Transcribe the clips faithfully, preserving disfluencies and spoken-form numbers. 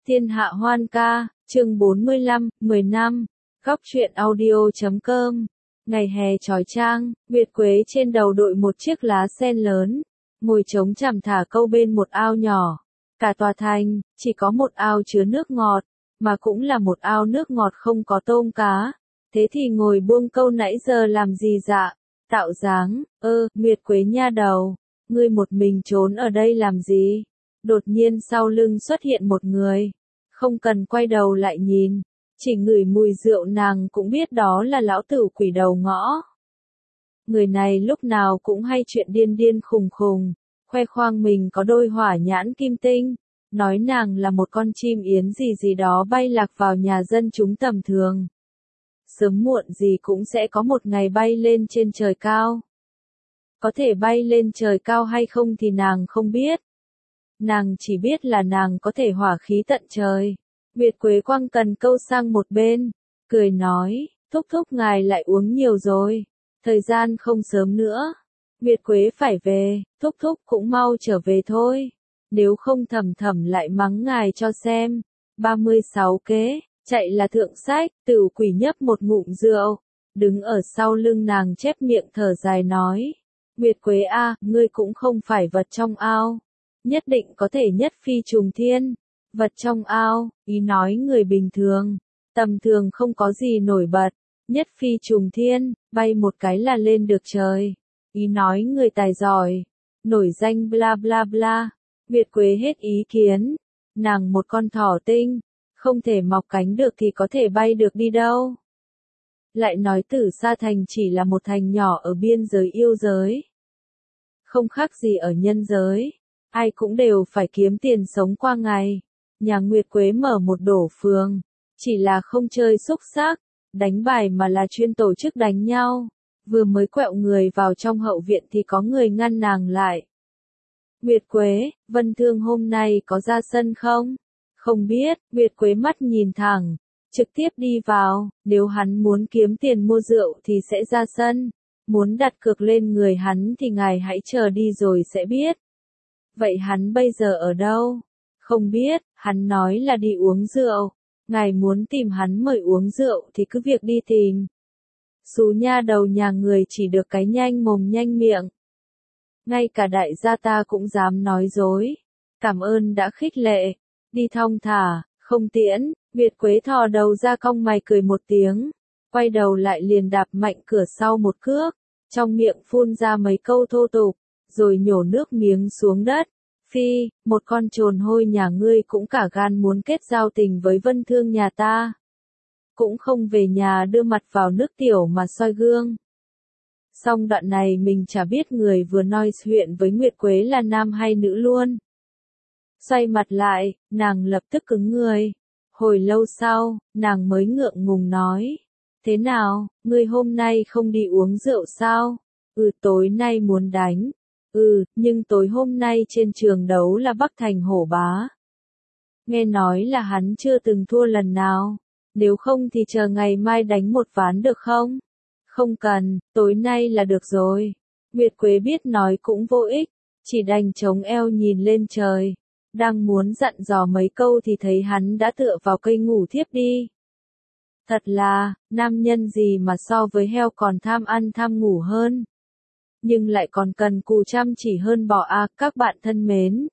Thiên hạ hoan ca, chương bốn mươi lăm, mười năm, góc truyện audio chấm com. Ngày hè chói chang, Nguyệt Quế trên đầu đội một chiếc lá sen lớn, ngồi trống chằm thả câu bên một ao nhỏ. Cả tòa thành, chỉ có một ao chứa nước ngọt, mà cũng là một ao nước ngọt không có tôm cá. Thế thì ngồi buông câu nãy giờ làm gì dạ? Tạo dáng, ơ, Nguyệt Quế nha đầu, ngươi một mình trốn ở đây làm gì? Đột nhiên sau lưng xuất hiện một người, không cần quay đầu lại nhìn, chỉ ngửi mùi rượu nàng cũng biết đó là lão tử quỷ đầu ngõ. Người này lúc nào cũng hay chuyện điên điên khùng khùng, khoe khoang mình có đôi hỏa nhãn kim tinh, nói nàng là một con chim yến gì gì đó bay lạc vào nhà dân chúng tầm thường. Sớm muộn gì cũng sẽ có một ngày bay lên trên trời cao. Có thể bay lên trời cao hay không thì nàng không biết. Nàng chỉ biết là nàng có thể hỏa khí tận trời. Nguyệt Quế quăng cần câu sang một bên, cười nói, thúc thúc ngài lại uống nhiều rồi, thời gian không sớm nữa. Nguyệt Quế phải về, thúc thúc cũng mau trở về thôi, nếu không thầm thầm lại mắng ngài cho xem. ba mươi sáu kế, chạy là thượng sách, Tửu Quỷ nhấp một ngụm rượu, đứng ở sau lưng nàng chép miệng thở dài nói, Nguyệt Quế a, ngươi cũng không phải vật trong ao, nhất định có thể nhất phi trùng thiên. Vật trong ao, ý nói người bình thường, tầm thường không có gì nổi bật, nhất phi trùng thiên, bay một cái là lên được trời. Ý nói người tài giỏi, nổi danh bla bla bla. Nguyệt Quế hết ý kiến, nàng một con thỏ tinh, không thể mọc cánh được thì có thể bay được đi đâu. Lại nói Tử Sa Thành chỉ là một thành nhỏ ở biên giới yêu giới, không khác gì ở nhân giới, ai cũng đều phải kiếm tiền sống qua ngày. Nhà Nguyệt Quế mở một đổ phường, chỉ là không chơi xúc xác, đánh bài mà là chuyên tổ chức đánh nhau. Vừa mới quẹo người vào trong hậu viện thì có người ngăn nàng lại. Nguyệt Quế, Vân Thương hôm nay có ra sân không? Không biết, Nguyệt Quế mắt nhìn thẳng, trực tiếp đi vào, nếu hắn muốn kiếm tiền mua rượu thì sẽ ra sân, muốn đặt cược lên người hắn thì ngài hãy chờ đi rồi sẽ biết. Vậy hắn bây giờ ở đâu? Không biết, hắn nói là đi uống rượu, ngài muốn tìm hắn mời uống rượu thì cứ việc đi tìm. Xú nha đầu nhà người chỉ được cái nhanh mồm nhanh miệng. Ngay cả đại gia ta cũng dám nói dối. Cảm ơn đã khích lệ, đi thong thả, không tiễn. Nguyệt Quế thò đầu ra cong mày cười một tiếng, quay đầu lại liền đạp mạnh cửa sau một cước, trong miệng phun ra mấy câu thô tục, rồi nhổ nước miếng xuống đất. Phi, một con trồn hôi nhà ngươi cũng cả gan muốn kết giao tình với Vân Thương nhà ta. Cũng không về nhà đưa mặt vào nước tiểu mà soi gương. Xong đoạn này mình chả biết người vừa nói chuyện với Nguyệt Quế là nam hay nữ luôn. Xoay mặt lại, nàng lập tức cứng người. Hồi lâu sau, nàng mới ngượng ngùng nói. Thế nào, ngươi hôm nay không đi uống rượu sao? Ừ, tối nay muốn đánh. Ừ, nhưng tối hôm nay trên trường đấu là Bắc Thành Hổ Bá. Nghe nói là hắn chưa từng thua lần nào. Nếu không thì chờ ngày mai đánh một ván được không? Không cần, tối nay là được rồi. Nguyệt Quế biết nói cũng vô ích, chỉ đành chống eo nhìn lên trời. Đang muốn dặn dò mấy câu thì thấy hắn đã tựa vào cây ngủ thiếp đi. Thật là, nam nhân gì mà so với heo còn tham ăn tham ngủ hơn. Nhưng lại còn cần cù chăm chỉ hơn bò à, các bạn thân mến.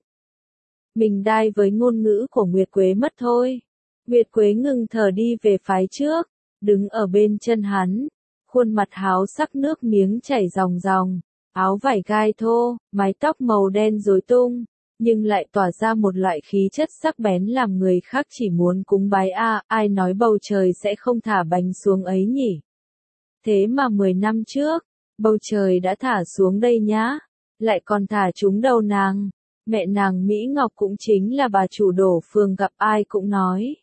Mình đai với ngôn ngữ của Nguyệt Quế mất thôi. Nguyệt Quế ngừng thở đi về phái trước, đứng ở bên chân hắn, khuôn mặt háo sắc nước miếng chảy ròng ròng, áo vải gai thô, mái tóc màu đen rối tung, nhưng lại tỏa ra một loại khí chất sắc bén làm người khác chỉ muốn cúng bái a, ai nói bầu trời sẽ không thả bánh xuống ấy nhỉ? Thế mà mười năm trước, bầu trời đã thả xuống đây nhá, lại còn thả trúng đầu nàng. Mẹ nàng Mỹ Ngọc cũng chính là bà chủ đổ phường gặp ai cũng nói.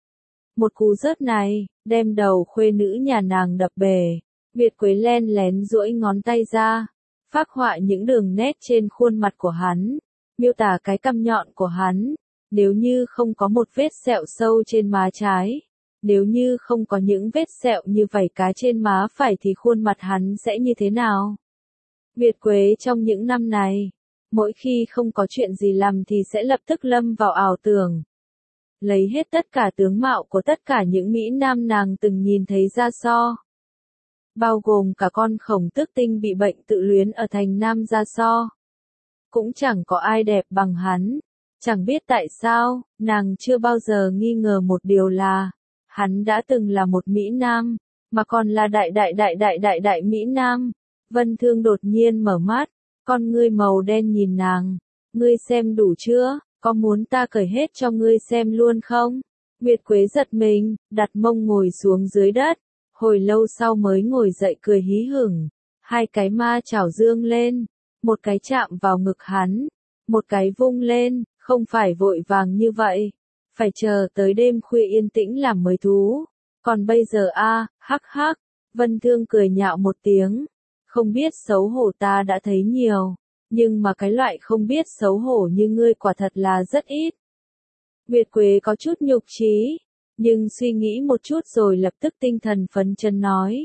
Một cú rớt này, đem đầu khuê nữ nhà nàng đập bể. Nguyệt Quế len lén duỗi ngón tay ra, phác họa những đường nét trên khuôn mặt của hắn, miêu tả cái cằm nhọn của hắn. Nếu như không có một vết sẹo sâu trên má trái, nếu như không có những vết sẹo như vảy cá trên má phải thì khuôn mặt hắn sẽ như thế nào? Nguyệt Quế trong những năm này, mỗi khi không có chuyện gì làm thì sẽ lập tức lâm vào ảo tưởng. lấy hết tất cả tướng mạo của tất cả những Mỹ Nam nàng từng nhìn thấy ra so. Bao gồm cả con khổng tước tinh bị bệnh tự luyến ở thành Nam ra so. Cũng chẳng có ai đẹp bằng hắn. Chẳng biết tại sao, nàng chưa bao giờ nghi ngờ một điều là, hắn đã từng là một Mỹ Nam, mà còn là đại đại đại đại đại đại Mỹ Nam. Vân Thương đột nhiên mở mắt, con ngươi màu đen nhìn nàng. Ngươi xem đủ chưa, có muốn ta cởi hết cho ngươi xem luôn không? Nguyệt Quế giật mình, đặt mông ngồi xuống dưới đất, hồi lâu sau mới ngồi dậy cười hí hửng. Hai cái ma chảo dương lên, một cái chạm vào ngực hắn, một cái vung lên, không phải vội vàng như vậy, phải chờ tới đêm khuya yên tĩnh làm mới thú. Còn bây giờ a, hắc hắc, Vân Thương cười nhạo một tiếng, không biết xấu hổ ta đã thấy nhiều, nhưng mà cái loại không biết xấu hổ như ngươi quả thật là rất ít. Nguyệt Quế có chút nhục chí, nhưng suy nghĩ một chút rồi lập tức tinh thần phấn chấn nói.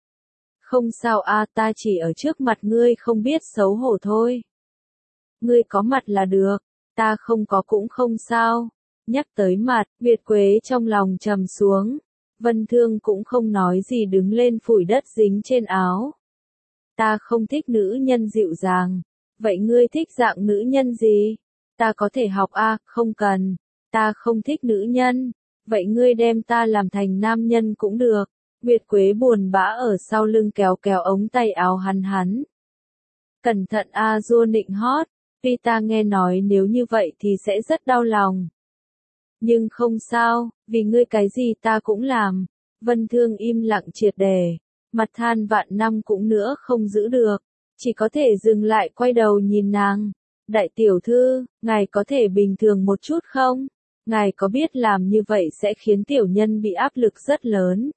Không sao a, ta chỉ ở trước mặt ngươi không biết xấu hổ thôi. Ngươi có mặt là được, ta không có cũng không sao. Nhắc tới mặt, Nguyệt Quế trong lòng trầm xuống. Vân Thương cũng không nói gì đứng lên phủi đất dính trên áo. Ta không thích nữ nhân dịu dàng. Vậy ngươi thích dạng nữ nhân gì? Ta có thể học a, không cần. Ta không thích nữ nhân. Vậy ngươi đem ta làm thành nam nhân cũng được. Nguyệt Quế buồn bã ở sau lưng kéo kéo ống tay áo hắn hắn. Cẩn thận a, Dua nịnh hót. Tuy ta nghe nói nếu như vậy thì sẽ rất đau lòng. Nhưng không sao, vì ngươi cái gì ta cũng làm. Vân Thương im lặng triệt để, mặt than vạn năm cũng nữa không giữ được, chỉ có thể dừng lại quay đầu nhìn nàng. Đại tiểu thư, ngài có thể bình thường một chút không? Ngài có biết làm như vậy sẽ khiến tiểu nhân bị áp lực rất lớn.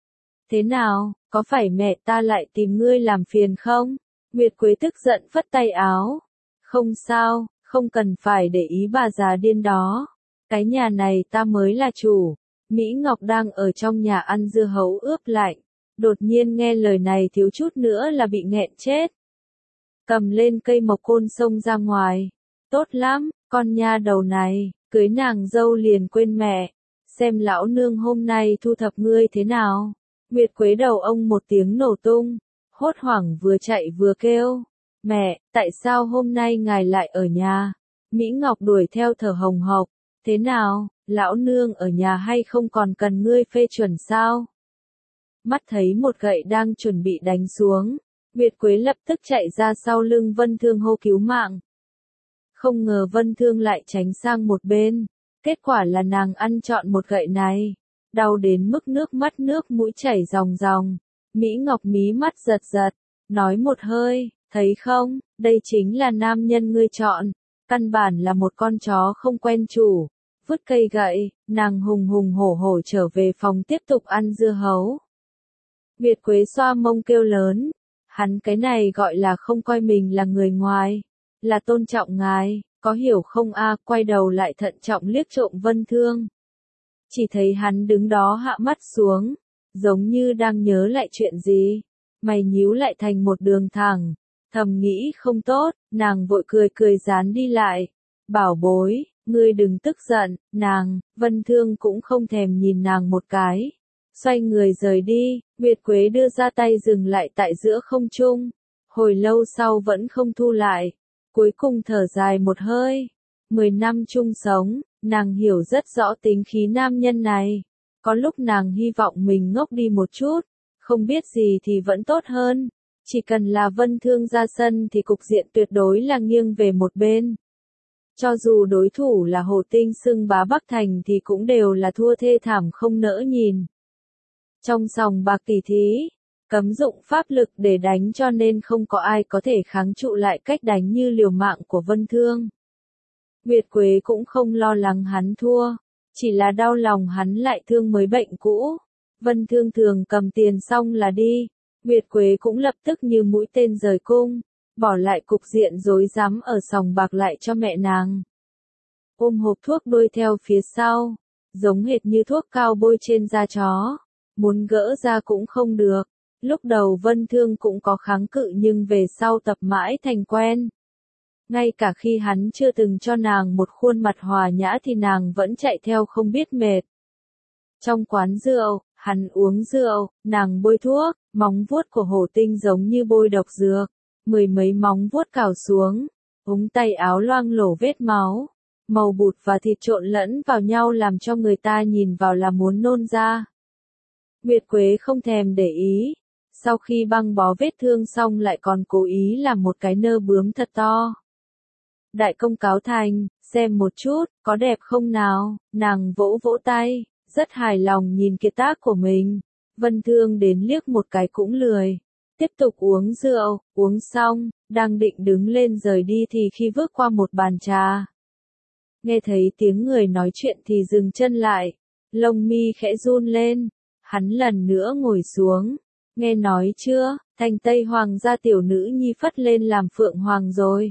Thế nào, có phải mẹ ta lại tìm ngươi làm phiền không? Nguyệt Quế tức giận phất tay áo. Không sao, không cần phải để ý bà già điên đó. Cái nhà này ta mới là chủ. Mỹ Ngọc đang ở trong nhà ăn dưa hấu ướp lạnh. Đột nhiên nghe lời này thiếu chút nữa là bị nghẹn chết. Cầm lên cây mộc côn xông ra ngoài. Tốt lắm, con nha đầu này, cưới nàng dâu liền quên mẹ. Xem lão nương hôm nay thu thập ngươi thế nào. Nguyệt Quế đầu ông một tiếng nổ tung. Hốt hoảng vừa chạy vừa kêu. Mẹ, tại sao hôm nay ngài lại ở nhà? Mỹ Ngọc đuổi theo thở hồng hộc. Thế nào, lão nương ở nhà hay không còn cần ngươi phê chuẩn sao? Mắt thấy một gậy đang chuẩn bị đánh xuống. Nguyệt Quế lập tức chạy ra sau lưng Vân Thương hô cứu mạng. Không ngờ Vân Thương lại tránh sang một bên. Kết quả là nàng ăn trọn một gậy này. Đau đến mức nước mắt nước mũi chảy ròng ròng. Mỹ Ngọc mí mắt giật giật. Nói một hơi, thấy không, đây chính là nam nhân ngươi chọn. Căn bản là một con chó không quen chủ. Vứt cây gậy, nàng hùng hùng hổ hổ trở về phòng tiếp tục ăn dưa hấu. Nguyệt Quế xoa mông kêu lớn. Hắn cái này gọi là không coi mình là người ngoài. Là tôn trọng ngài, có hiểu không a? Quay đầu lại thận trọng liếc trộm Vân Thương. Chỉ thấy hắn đứng đó hạ mắt xuống. Giống như đang nhớ lại chuyện gì. Mày nhíu lại thành một đường thẳng. Thầm nghĩ không tốt, nàng vội cười cười dán đi lại. Bảo bối, ngươi đừng tức giận, nàng. Vân Thương cũng không thèm nhìn nàng một cái. Xoay người rời đi, Nguyệt Quế đưa ra tay dừng lại tại giữa không trung. Hồi lâu sau vẫn không thu lại. Cuối cùng thở dài một hơi. Mười năm chung sống, nàng hiểu rất rõ tính khí nam nhân này. Có lúc nàng hy vọng mình ngốc đi một chút. Không biết gì thì vẫn tốt hơn. Chỉ cần là Vân Thương ra sân thì cục diện tuyệt đối là nghiêng về một bên. Cho dù đối thủ là Hồ Tinh xưng bá Bắc Thành thì cũng đều là thua thê thảm không nỡ nhìn. Trong sòng bạc tỷ thí, cấm dụng pháp lực để đánh cho nên không có ai có thể kháng trụ lại cách đánh như liều mạng của Vân Thương. Nguyệt Quế cũng không lo lắng hắn thua, chỉ là đau lòng hắn lại thương mới bệnh cũ. Vân Thương thường cầm tiền xong là đi, Nguyệt Quế cũng lập tức như mũi tên rời cung, bỏ lại cục diện rối rắm ở sòng bạc lại cho mẹ nàng. Ôm hộp thuốc đuôi theo phía sau, giống hệt như thuốc cao bôi trên da chó, muốn gỡ ra cũng không được. Lúc đầu Vân Thương cũng có kháng cự nhưng về sau tập mãi thành quen. Ngay cả khi hắn chưa từng cho nàng một khuôn mặt hòa nhã thì nàng vẫn chạy theo không biết mệt. Trong quán rượu, hắn uống rượu, nàng bôi thuốc, móng vuốt của Hổ Tinh giống như bôi độc dược, mười mấy móng vuốt cào xuống, ống tay áo loang lổ vết máu, màu bụt và thịt trộn lẫn vào nhau làm cho người ta nhìn vào là muốn nôn ra. Nguyệt Quế không thèm để ý, sau khi băng bó vết thương xong lại còn cố ý làm một cái nơ bướm thật to. Đại công cáo thành, xem một chút, có đẹp không nào, nàng vỗ vỗ tay, rất hài lòng nhìn kiệt tác của mình. Vân Thương đến liếc một cái cũng lười, tiếp tục uống rượu, uống xong, đang định đứng lên rời đi thì khi bước qua một bàn trà. Nghe thấy tiếng người nói chuyện thì dừng chân lại, lông mi khẽ run lên, hắn lần nữa ngồi xuống, nghe nói chưa, thành Tây Hoàng gia tiểu nữ nhi phất lên làm phượng hoàng rồi.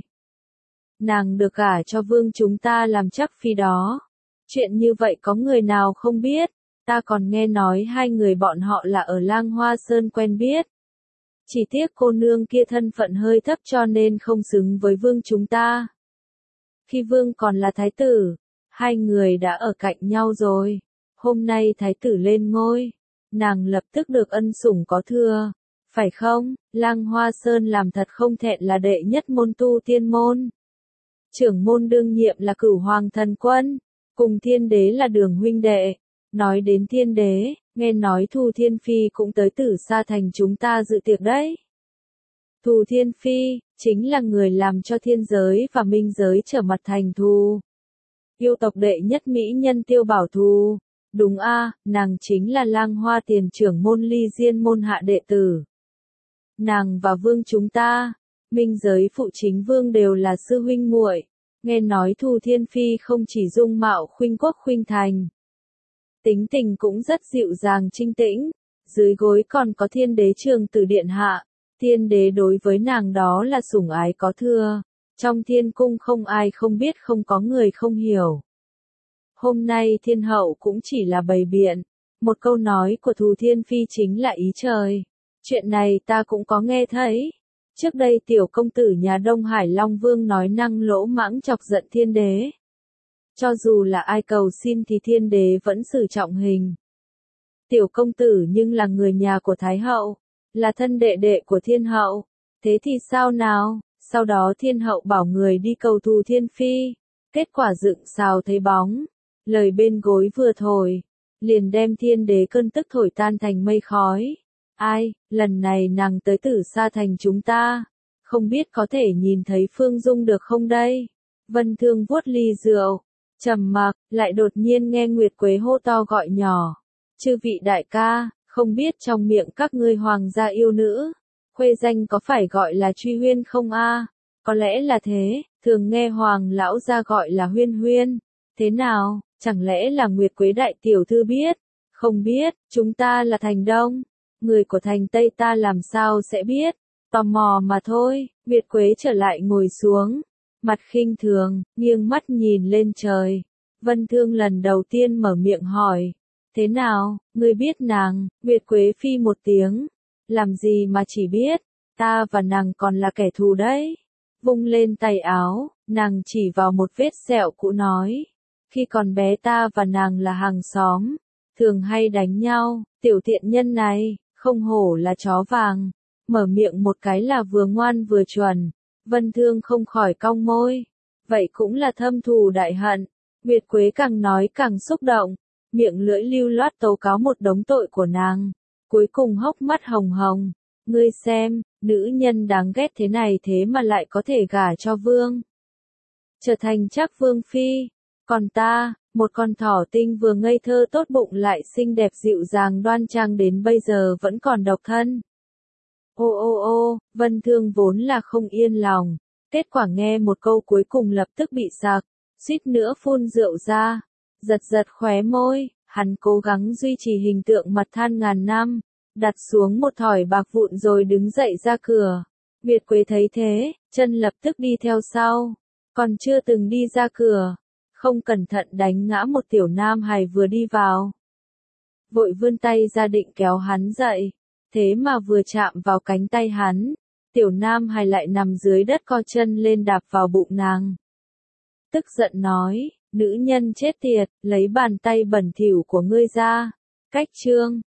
Nàng được gả cho vương chúng ta làm chắc phi đó. Chuyện như vậy có người nào không biết, ta còn nghe nói hai người bọn họ là ở Lang Hoa Sơn quen biết. Chỉ tiếc cô nương kia thân phận hơi thấp cho nên không xứng với vương chúng ta. Khi vương còn là thái tử, hai người đã ở cạnh nhau rồi. Hôm nay thái tử lên ngôi, nàng lập tức được ân sủng có thừa. Phải không, Lang Hoa Sơn làm thật không thẹn là đệ nhất môn tu tiên môn. Trưởng môn đương nhiệm là Cửu Hoàng Thần Quân, cùng thiên đế là Đường huynh đệ. Nói đến thiên đế, nghe nói Thù Thiên Phi cũng tới Tử Sa Thành chúng ta dự tiệc đấy. Thù Thiên Phi, chính là người làm cho thiên giới và minh giới trở mặt thành thù. Yêu tộc đệ nhất mỹ nhân Tiêu Bảo Thù. Đúng a, nàng chính là Lang Hoa tiền trưởng môn Ly Diên môn hạ đệ tử. Nàng và vương chúng ta, minh giới phụ chính vương đều là sư huynh muội. Nghe nói Thù Thiên Phi không chỉ dung mạo khuynh quốc khuynh thành, tính tình cũng rất dịu dàng trinh tĩnh, dưới gối còn có thiên đế Trường Tử điện hạ. Thiên đế đối với nàng đó là sủng ái có thừa, trong thiên cung không ai không biết không có người không hiểu. Hôm nay thiên hậu cũng chỉ là bày biện, một câu nói của Thù Thiên Phi chính là ý trời. Chuyện này ta cũng có nghe thấy. Trước đây tiểu công tử nhà Đông Hải Long Vương nói năng lỗ mãng chọc giận thiên đế. Cho dù là ai cầu xin thì thiên đế vẫn xử trọng hình. Tiểu công tử nhưng là người nhà của Thái hậu, là thân đệ đệ của thiên hậu. Thế thì sao nào? Sau đó thiên hậu bảo người đi cầu Thù Thiên Phi. Kết quả dựng xào thấy bóng. Lời bên gối vừa thổi, liền đem thiên đế cơn tức thổi tan thành mây khói. Ai, lần này nàng tới Tử Sa Thành chúng ta, không biết có thể nhìn thấy Phương Dung được không đây? Vân Thương vuốt ly rượu, trầm mặc, lại đột nhiên nghe Nguyệt Quế hô to gọi nhỏ. Chư vị đại ca, không biết trong miệng các ngươi hoàng gia yêu nữ, khuê danh có phải gọi là Truy Huyên không a? Có lẽ là thế, thường nghe hoàng lão gia gọi là Huyên Huyên. Thế nào, chẳng lẽ là Nguyệt Quế đại tiểu thư biết? Không biết, chúng ta là thành Đông. Người của thành Tây ta làm sao sẽ biết, tò mò mà thôi. Nguyệt Quế trở lại ngồi xuống, mặt khinh thường, nghiêng mắt nhìn lên trời. Vân Thương lần đầu tiên mở miệng hỏi, thế nào, ngươi biết nàng? Nguyệt Quế phi một tiếng, làm gì mà chỉ biết, ta và nàng còn là kẻ thù đấy. Vung lên tay áo, nàng chỉ vào một vết sẹo cũ nói, khi còn bé ta và nàng là hàng xóm, thường hay đánh nhau, tiểu thiện nhân này. Không hổ là chó vàng, mở miệng một cái là vừa ngoan vừa chuẩn. Vân Thương không khỏi cong môi, vậy cũng là thâm thù đại hận. Nguyệt Quế càng nói càng xúc động, miệng lưỡi lưu loát tố cáo một đống tội của nàng, cuối cùng hốc mắt hồng hồng. Ngươi xem, nữ nhân đáng ghét thế này thế mà lại có thể gả cho vương, trở thành chắc vương phi, còn ta, một con thỏ tinh vừa ngây thơ tốt bụng lại xinh đẹp dịu dàng đoan trang đến bây giờ vẫn còn độc thân. Ô ô ô, Vân Thương vốn là không yên lòng, kết quả nghe một câu cuối cùng lập tức bị sặc, suýt nữa phun rượu ra, giật giật khóe môi, hắn cố gắng duy trì hình tượng mặt than ngàn năm, đặt xuống một thỏi bạc vụn rồi đứng dậy ra cửa. Nguyệt Quế thấy thế, chân lập tức đi theo sau, còn chưa từng đi ra cửa, không cẩn thận đánh ngã một tiểu nam hài vừa đi vào. Vội vươn tay ra định kéo hắn dậy, thế mà vừa chạm vào cánh tay hắn, Tiểu Nam Hải lại nằm dưới đất co chân lên đạp vào bụng nàng. Tức giận nói, nữ nhân chết tiệt, lấy bàn tay bẩn thỉu của ngươi ra. Cách chương